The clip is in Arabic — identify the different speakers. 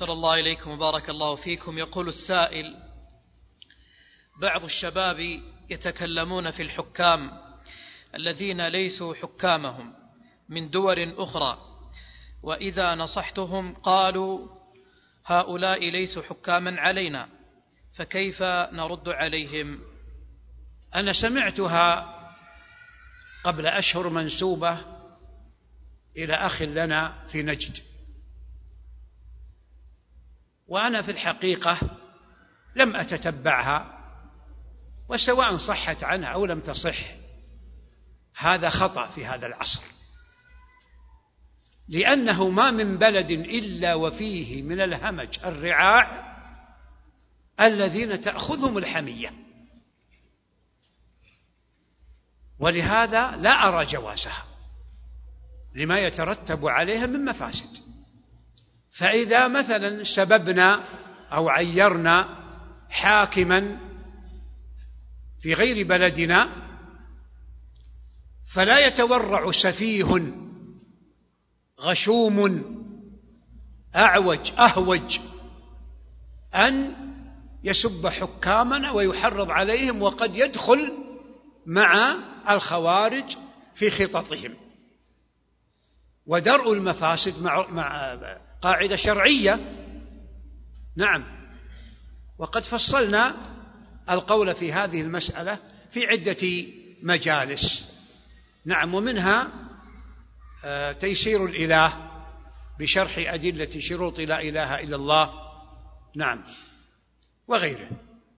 Speaker 1: أحسن الله إليكم وبارك الله فيكم. يقول السائل: بعض الشباب يتكلمون في الحكام الذين ليسوا حكامهم من دول أخرى، وإذا نصحتهم قالوا هؤلاء ليسوا حكاما علينا، فكيف نرد عليهم؟
Speaker 2: أنا سمعتها قبل أشهر منسوبة إلى أخ لنا في نجد، وأنا في الحقيقة لم أتتبعها، وسواء صحت عنها أو لم تصح هذا خطأ في هذا العصر، لأنه ما من بلد إلا وفيه من الهمج الرعاع الذين تأخذهم الحمية، ولهذا لا أرى جوازها لما يترتب عليها من مفاسد. فإذا مثلا سببنا أو عيرنا حاكما في غير بلدنا فلا يتورع سفيه غشوم أعوج أهوج أن يسب حكامنا ويحرض عليهم، وقد يدخل مع الخوارج في خططهم. ودرء المفاسد مع قاعدة شرعية، نعم، وقد فصلنا القول في هذه المسألة في عدة مجالس، نعم، ومنها تيسير الإله بشرح أدلة شروط لا إله إلا الله، نعم، وغيره.